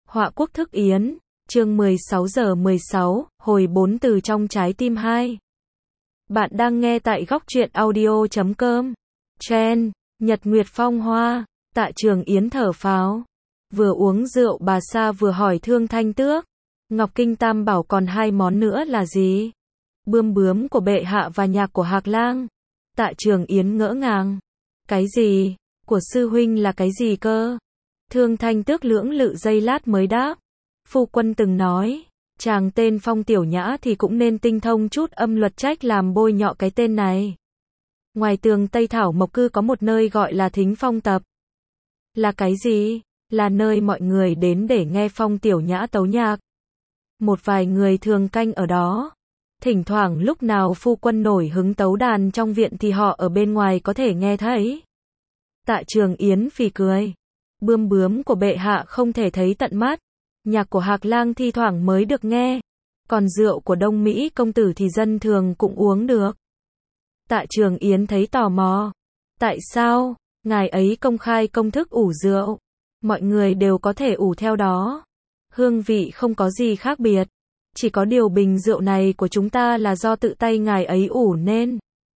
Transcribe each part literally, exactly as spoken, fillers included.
Họa quốc thức yến, chương mười sáu giờ mười sáu, hồi bốn từ trong trái tim hai. Bạn đang nghe tại góc truyện audio chấm com. Chen, Nhật Nguyệt Phong Hoa, Tạ Trường Yến thở phào. Vừa uống rượu bà Sa vừa hỏi Thương Thanh Tước. Ngọc Kinh Tam Bảo còn hai món nữa là gì? Bươm bướm của bệ hạ và nhạc của Hạc Lang. Tạ Trường Yến ngỡ ngàng. Cái gì? Của sư huynh là cái gì cơ? Thương Thanh Tước lưỡng lự giây lát mới đáp. Phu quân từng nói, chàng tên Phong Tiểu Nhã thì cũng nên tinh thông chút âm luật, trách làm bôi nhọ cái tên này. Ngoài tường Tây Thảo Mộc Cư có một nơi gọi là Thính Phong Tập. Là cái gì? Là nơi mọi người đến để nghe Phong Tiểu Nhã tấu nhạc. Một vài người thường canh ở đó. Thỉnh thoảng lúc nào phu quân nổi hứng tấu đàn trong viện thì họ ở bên ngoài có thể nghe thấy. Tạ Trường Yến phì cười. Bươm bướm của bệ hạ không thể thấy tận mắt. Nhạc của Hạc Lang thi thoảng mới được nghe. Còn rượu của Đông Mỹ công tử thì dân thường cũng uống được. Tạ Trường Yến thấy tò mò. Tại sao? Ngài ấy công khai công thức ủ rượu. Mọi người đều có thể ủ theo đó. Hương vị không có gì khác biệt. Chỉ có điều bình rượu này của chúng ta là do tự tay ngài ấy ủ nên.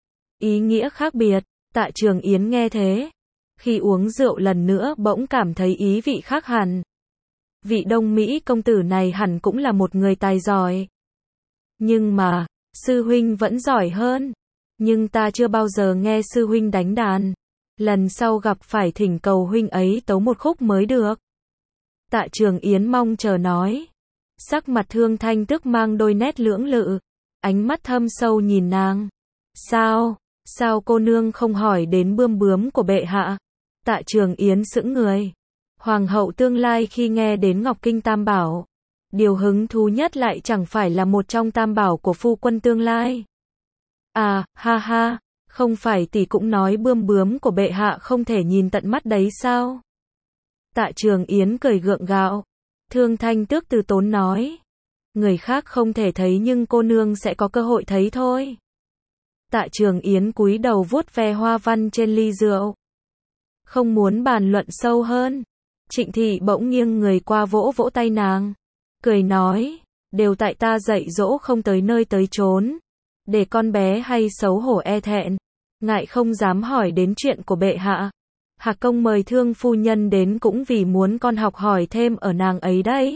Ý nghĩa khác biệt. Tạ Trường Yến nghe thế. Khi uống rượu lần nữa bỗng cảm thấy ý vị khác hẳn. Vị Đông Mỹ công tử này hẳn cũng là một người tài giỏi. Nhưng mà, sư huynh vẫn giỏi hơn. Nhưng ta chưa bao giờ nghe sư huynh đánh đàn. Lần sau gặp phải thỉnh cầu huynh ấy tấu một khúc mới được. Tạ Trường Yến mong chờ nói. Sắc mặt Thương Thanh Tước mang đôi nét lưỡng lự. Ánh mắt thâm sâu nhìn nàng. Sao? Sao cô nương không hỏi đến bươm bướm của bệ hạ? Tạ Trường Yến sững người. Hoàng hậu tương lai khi nghe đến Ngọc Kinh Tam Bảo, điều hứng thú nhất lại chẳng phải là một trong tam bảo của phu quân tương lai. À, ha ha, không phải tỷ cũng nói bươm bướm của bệ hạ không thể nhìn tận mắt đấy sao? Tạ Trường Yến cười gượng gạo. Thương Thanh Tước từ tốn nói. Người khác không thể thấy nhưng cô nương sẽ có cơ hội thấy thôi. Tạ Trường Yến cúi đầu vuốt ve hoa văn trên ly rượu. Không muốn bàn luận sâu hơn. Trịnh Thị bỗng nghiêng người qua vỗ vỗ tay nàng. Cười nói, đều tại ta dạy dỗ không tới nơi tới chốn. Để con bé hay xấu hổ e thẹn. Ngại không dám hỏi đến chuyện của bệ hạ. Hạc công mời Thương phu nhân đến cũng vì muốn con học hỏi thêm ở nàng ấy đấy.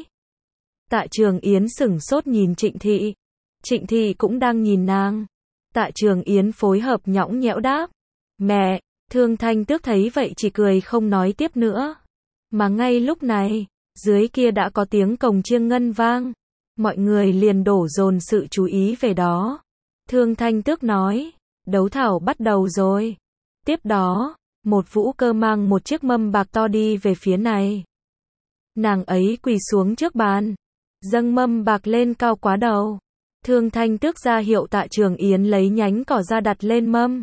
Tạ Trường Yến sửng sốt nhìn Trịnh Thị. Trịnh Thị cũng đang nhìn nàng. Tạ Trường Yến phối hợp nhõng nhẽo đáp. Mẹ, Thương Thanh Tước thấy vậy chỉ cười không nói tiếp nữa. Mà ngay lúc này, dưới kia đã có tiếng cồng chiêng ngân vang. Mọi người liền đổ dồn sự chú ý về đó. Thương Thanh Tước nói, đấu thảo bắt đầu rồi. Tiếp đó, một vũ cơ mang một chiếc mâm bạc to đi về phía này. Nàng ấy quỳ xuống trước bàn, dâng mâm bạc lên cao quá đầu. Thương Thanh Tước ra hiệu Tạ Trường Yến lấy nhánh cỏ ra đặt lên mâm.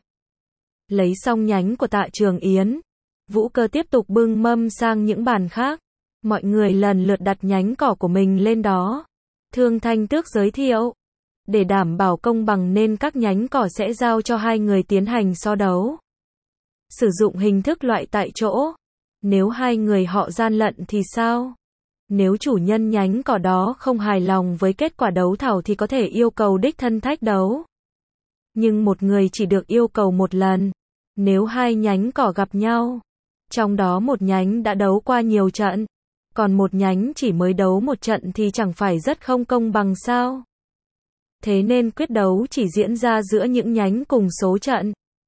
Lấy xong nhánh của Tạ Trường Yến, vũ cơ tiếp tục bưng mâm sang những bàn khác. Mọi người lần lượt đặt nhánh cỏ của mình lên đó. Thương Thanh Tước giới thiệu. Để đảm bảo công bằng nên các nhánh cỏ sẽ giao cho hai người tiến hành so đấu. Sử dụng hình thức loại tại chỗ. Nếu hai người họ gian lận thì sao? Nếu chủ nhân nhánh cỏ đó không hài lòng với kết quả đấu thảo thì có thể yêu cầu đích thân thách đấu. Nhưng một người chỉ được yêu cầu một lần. Nếu hai nhánh cỏ gặp nhau, trong đó một nhánh đã đấu qua nhiều trận, còn một nhánh chỉ mới đấu một trận thì chẳng phải rất không công bằng sao? Thế nên quyết đấu chỉ diễn ra giữa những nhánh cùng số trận.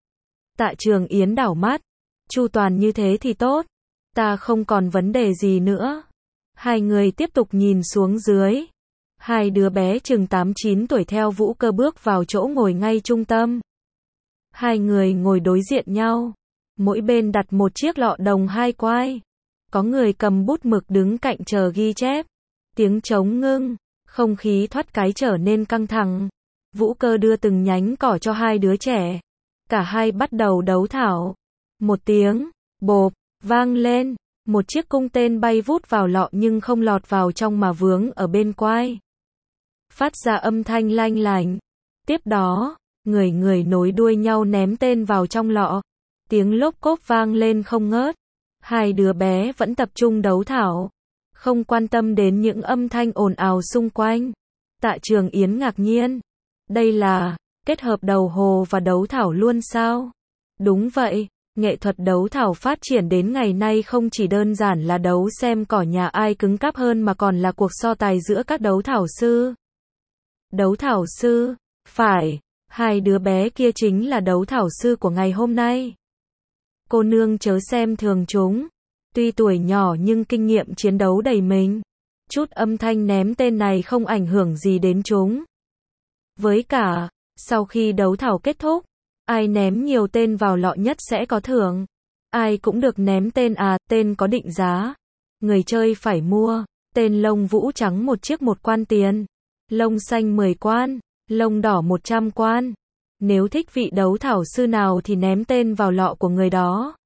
Tạ Trường Yến đảo mắt. Chu toàn như thế thì tốt. Ta không còn vấn đề gì nữa. Hai người tiếp tục nhìn xuống dưới. Hai đứa bé chừng tám chín tuổi theo vũ cơ bước vào chỗ ngồi ngay trung tâm. Hai người ngồi đối diện nhau. Mỗi bên đặt một chiếc lọ đồng hai quai. Có người cầm bút mực đứng cạnh chờ ghi chép. Tiếng trống ngưng. Không khí thoát cái trở nên căng thẳng. Vũ cơ đưa từng nhánh cỏ cho hai đứa trẻ. Cả hai bắt đầu đấu thảo. Một tiếng, bộp, vang lên. Một chiếc cung tên bay vút vào lọ nhưng không lọt vào trong mà vướng ở bên quai. Phát ra âm thanh lanh lảnh. Tiếp đó, người người nối đuôi nhau ném tên vào trong lọ. Tiếng lốp cốp vang lên không ngớt. Hai đứa bé vẫn tập trung đấu thảo. không quan tâm đến những âm thanh ồn ào xung quanh. Tạ Trường Yến ngạc nhiên. Đây là kết hợp đầu hồ và đấu thảo luôn sao? Đúng vậy, nghệ thuật đấu thảo phát triển đến ngày nay không chỉ đơn giản là đấu xem cỏ nhà ai cứng cáp hơn mà còn là cuộc so tài giữa các đấu thảo sư. Đấu thảo sư? Phải, hai đứa bé kia chính là đấu thảo sư của ngày hôm nay. Cô nương chớ xem thường chúng. Tuy tuổi nhỏ nhưng kinh nghiệm chiến đấu đầy mình. Chút âm thanh ném tên này không ảnh hưởng gì đến chúng. Với cả, sau khi đấu thảo kết thúc, ai ném nhiều tên vào lọ nhất sẽ có thưởng. Ai cũng được ném tên à, tên có định giá. Người chơi phải mua, tên lông vũ trắng một chiếc một quan tiền, lông xanh mười quan, lông đỏ một trăm quan. Nếu thích vị đấu thảo sư nào thì ném tên vào lọ của người đó.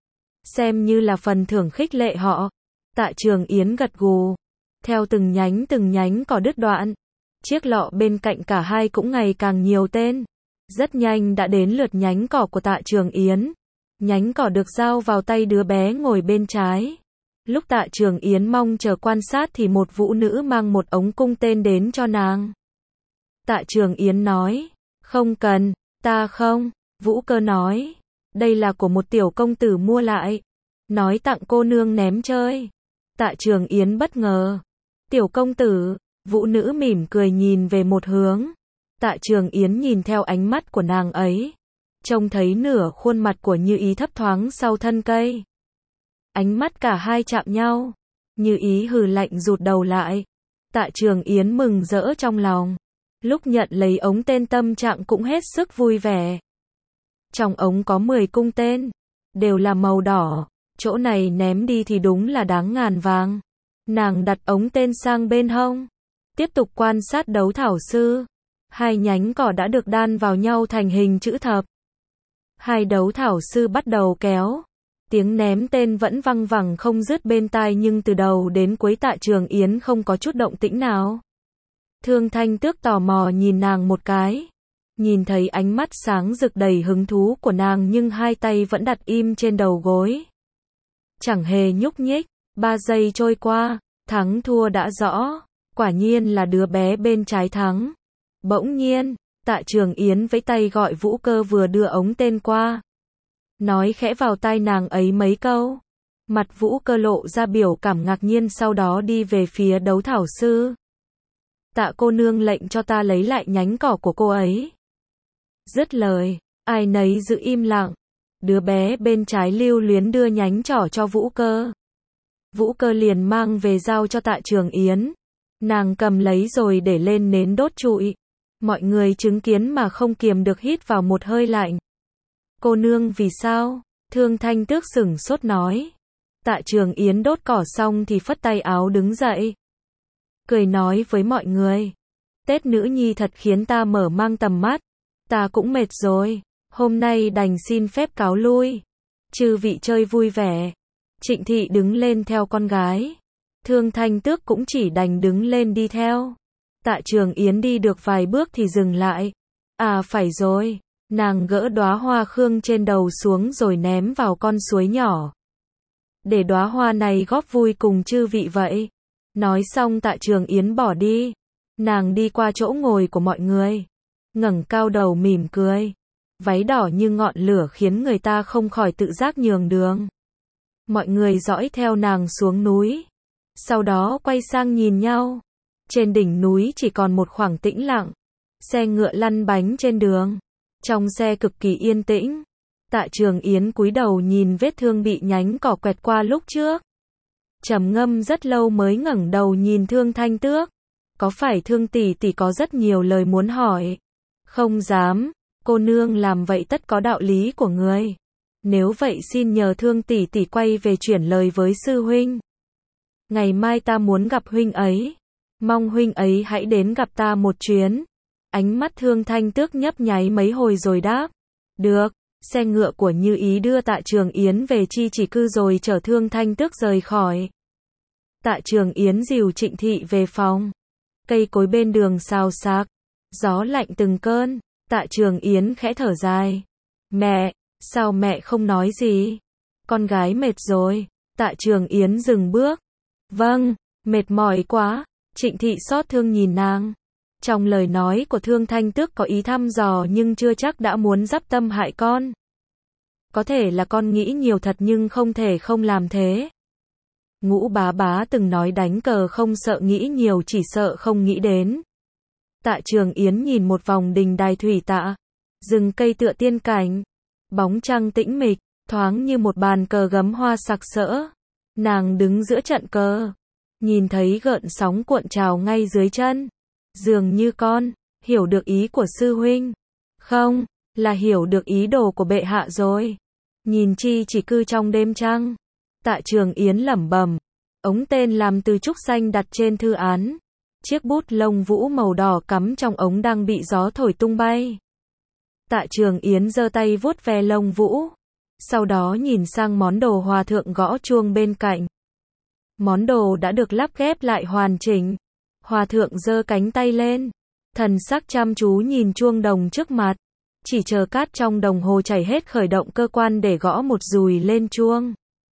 Xem như là phần thưởng khích lệ họ. Tạ Trường Yến gật gù. Theo từng nhánh từng nhánh cỏ đứt đoạn, chiếc lọ bên cạnh cả hai cũng ngày càng nhiều tên. Rất nhanh đã đến lượt nhánh cỏ của Tạ Trường Yến. Nhánh cỏ được giao vào tay đứa bé ngồi bên trái. Lúc Tạ Trường Yến mong chờ quan sát thì một vũ nữ mang một ống cung tên đến cho nàng. Tạ Trường Yến nói, không cần, ta không. Vũ Cơ nói, đây là của một tiểu công tử mua lại, nói tặng cô nương ném chơi. Tạ Trường Yến bất ngờ. Tiểu công tử? Vũ nữ mỉm cười nhìn về một hướng. Tạ Trường Yến nhìn theo ánh mắt của nàng ấy, trông thấy nửa khuôn mặt của Như Ý thấp thoáng sau thân cây. Ánh mắt cả hai chạm nhau. Như Ý hừ lạnh rụt đầu lại. Tạ Trường Yến mừng rỡ trong lòng. Lúc nhận lấy ống tên tâm trạng cũng hết sức vui vẻ. Trong ống có mười cung tên, đều là màu đỏ. Chỗ này ném đi thì đúng là đáng ngàn vàng. Nàng đặt ống tên sang bên hông, tiếp tục quan sát đấu thảo sư. Hai nhánh cỏ đã được đan vào nhau thành hình chữ thập. Hai đấu thảo sư bắt đầu kéo. Tiếng ném tên vẫn văng vẳng không dứt bên tai nhưng từ đầu đến cuối Tạ Trường Yến không có chút động tĩnh nào. Thương Thanh Tước tò mò nhìn nàng một cái. Nhìn thấy ánh mắt sáng rực đầy hứng thú của nàng nhưng hai tay vẫn đặt im trên đầu gối. Chẳng hề nhúc nhích. Ba giây trôi qua, thắng thua đã rõ. Quả nhiên là đứa bé bên trái thắng. Bỗng nhiên, Tạ Trường Yến vẫy tay gọi Vũ Cơ vừa đưa ống tên qua. Nói khẽ vào tai nàng ấy mấy câu. Mặt Vũ Cơ lộ ra biểu cảm ngạc nhiên sau đó đi về phía đấu thảo sư. Tạ cô nương lệnh cho ta lấy lại nhánh cỏ của cô ấy. Dứt lời, ai nấy giữ im lặng. Đứa bé bên trái lưu luyến đưa nhánh trỏ cho Vũ Cơ. Vũ Cơ liền mang về giao cho Tạ Trường Yến. Nàng cầm lấy rồi để lên nến đốt trụi. Mọi người chứng kiến mà không kiềm được hít vào một hơi lạnh. Cô nương vì sao? Thương Thanh Tước sửng sốt nói. Tạ Trường Yến đốt cỏ xong thì phất tay áo đứng dậy. Cười nói với mọi người. Tết nữ nhi thật khiến ta mở mang tầm mắt. Ta cũng mệt rồi. Hôm nay đành xin phép cáo lui. Chư vị chơi vui vẻ. Trịnh Thị đứng lên theo con gái. Thương Thanh Tước cũng chỉ đành đứng lên đi theo. Tạ Trường Yến đi được vài bước thì dừng lại. À phải rồi. Nàng gỡ đóa hoa khương trên đầu xuống rồi ném vào con suối nhỏ. Để đóa hoa này góp vui cùng chư vị vậy. Nói xong Tạ Trường Yến bỏ đi. Nàng đi qua chỗ ngồi của mọi người. Ngẩng cao đầu mỉm cười. Váy đỏ như ngọn lửa khiến người ta không khỏi tự giác nhường đường. Mọi người dõi theo nàng xuống núi. Sau đó quay sang nhìn nhau. Trên đỉnh núi chỉ còn một khoảng tĩnh lặng. Xe ngựa lăn bánh trên đường. Trong xe cực kỳ yên tĩnh. Tạ Trường Yến cúi đầu nhìn vết thương bị nhánh cỏ quẹt qua lúc trước. Trầm ngâm rất lâu mới ngẩng đầu nhìn Thương Thanh Tước. Có phải Thương tỷ tỷ có rất nhiều lời muốn hỏi? Không dám, cô nương làm vậy tất có đạo lý của người. Nếu vậy xin nhờ Thương tỷ tỷ quay về chuyển lời với sư huynh. Ngày mai ta muốn gặp huynh ấy. Mong huynh ấy hãy đến gặp ta một chuyến. Ánh mắt Thương Thanh Tước nhấp nháy mấy hồi rồi đáp. Được, xe ngựa của Như Ý đưa Tạ Trường Yến về Chi Chỉ Cư rồi chở Thương Thanh Tước rời khỏi. Tạ Trường Yến dìu Trịnh Thị về phòng. Cây cối bên đường xào xạc. Gió lạnh từng cơn. Tạ Trường Yến khẽ thở dài. Mẹ, sao mẹ không nói gì? Con gái mệt rồi. Tạ Trường Yến dừng bước. Vâng, Mệt mỏi quá, Trịnh Thị xót thương nhìn nàng. Trong lời nói của Thương Thanh Tước có ý thăm dò nhưng chưa chắc đã muốn dắp tâm hại con. Có thể là con nghĩ nhiều thật nhưng không thể không làm thế. Ngũ bá bá từng nói đánh cờ không sợ nghĩ nhiều chỉ sợ không nghĩ đến. Tạ Trường Yến nhìn một vòng đình đài thủy tạ, rừng cây tựa tiên cảnh, bóng trăng tĩnh mịch, thoáng như một bàn cờ gấm hoa sặc sỡ. Nàng đứng giữa trận cờ, nhìn thấy gợn sóng cuộn trào ngay dưới chân. Dường như con, hiểu được ý của sư huynh. Không, là hiểu được ý đồ của bệ hạ rồi. Nhìn chi chỉ cư trong đêm trăng. Tạ Trường Yến lẩm bẩm, ống tên làm từ trúc xanh đặt trên thư án. Chiếc bút lông vũ màu đỏ cắm trong ống đang bị gió thổi tung bay. Tạ Trường Yến giơ tay vuốt ve lông vũ. Sau đó nhìn sang món đồ hòa thượng gõ chuông bên cạnh. Món đồ đã được lắp ghép lại hoàn chỉnh. Hòa thượng giơ cánh tay lên, thần sắc chăm chú nhìn chuông đồng trước mặt, chỉ chờ cát trong đồng hồ chảy hết khởi động cơ quan để gõ một dùi lên chuông.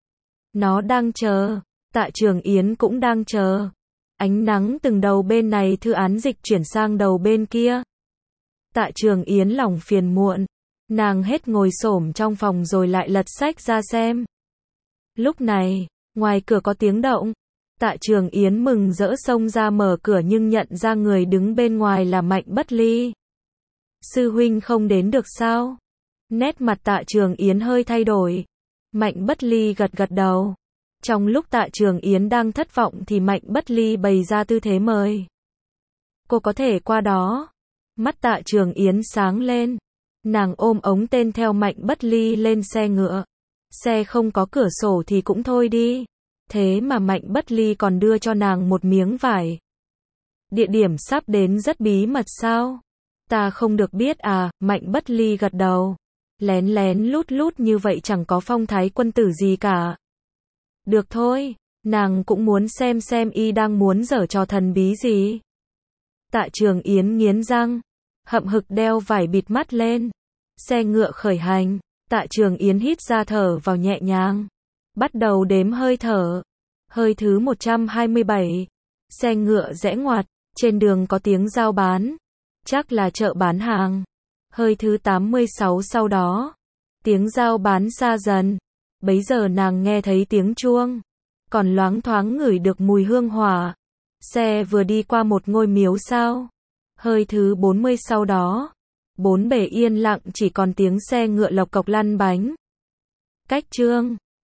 Nó đang chờ, Tạ Trường Yến cũng đang chờ. Ánh nắng từng đầu bên này thư án dịch chuyển sang đầu bên kia. Tạ Trường Yến lòng phiền muộn, nàng hết ngồi xổm trong phòng rồi lại lật sách ra xem. Lúc này, ngoài cửa có tiếng động. Tạ Trường Yến mừng rỡ xông ra mở cửa nhưng nhận ra người đứng bên ngoài là Mạnh Bất Ly. Sư huynh không đến được sao? Nét mặt Tạ Trường Yến hơi thay đổi. Mạnh Bất Ly gật gật đầu. Trong lúc Tạ Trường Yến đang thất vọng thì Mạnh Bất Ly bày ra tư thế mời. Cô có thể qua đó. Mắt Tạ Trường Yến sáng lên. Nàng ôm ống tên theo Mạnh Bất Ly lên xe ngựa. Xe không có cửa sổ thì cũng thôi đi. Thế mà Mạnh Bất Ly còn đưa cho nàng một miếng vải. Địa điểm sắp đến rất bí mật sao? Ta không được biết à, Mạnh Bất Ly gật đầu. Lén lén lút lút như vậy chẳng có phong thái quân tử gì cả. Được thôi, nàng cũng muốn xem xem y đang muốn giở trò thần bí gì. Tạ Trường Yến nghiến răng, hậm hực đeo vải bịt mắt lên. Xe ngựa khởi hành, Tạ Trường Yến hít ra thở vào nhẹ nhàng. Bắt đầu đếm hơi thở. Hơi thứ một trăm hai mươi bảy. Xe ngựa rẽ ngoặt, trên đường có tiếng giao bán. Chắc là chợ bán hàng. Hơi thứ tám mươi sáu sau đó. Tiếng giao bán xa dần. Bấy giờ nàng nghe thấy tiếng chuông. Còn loáng thoáng ngửi được mùi hương hỏa. Xe vừa đi qua một ngôi miếu sao. Hơi thứ bốn mươi sau đó. Bốn bề yên lặng chỉ còn tiếng xe ngựa lộc cộc lăn bánh. Cách chương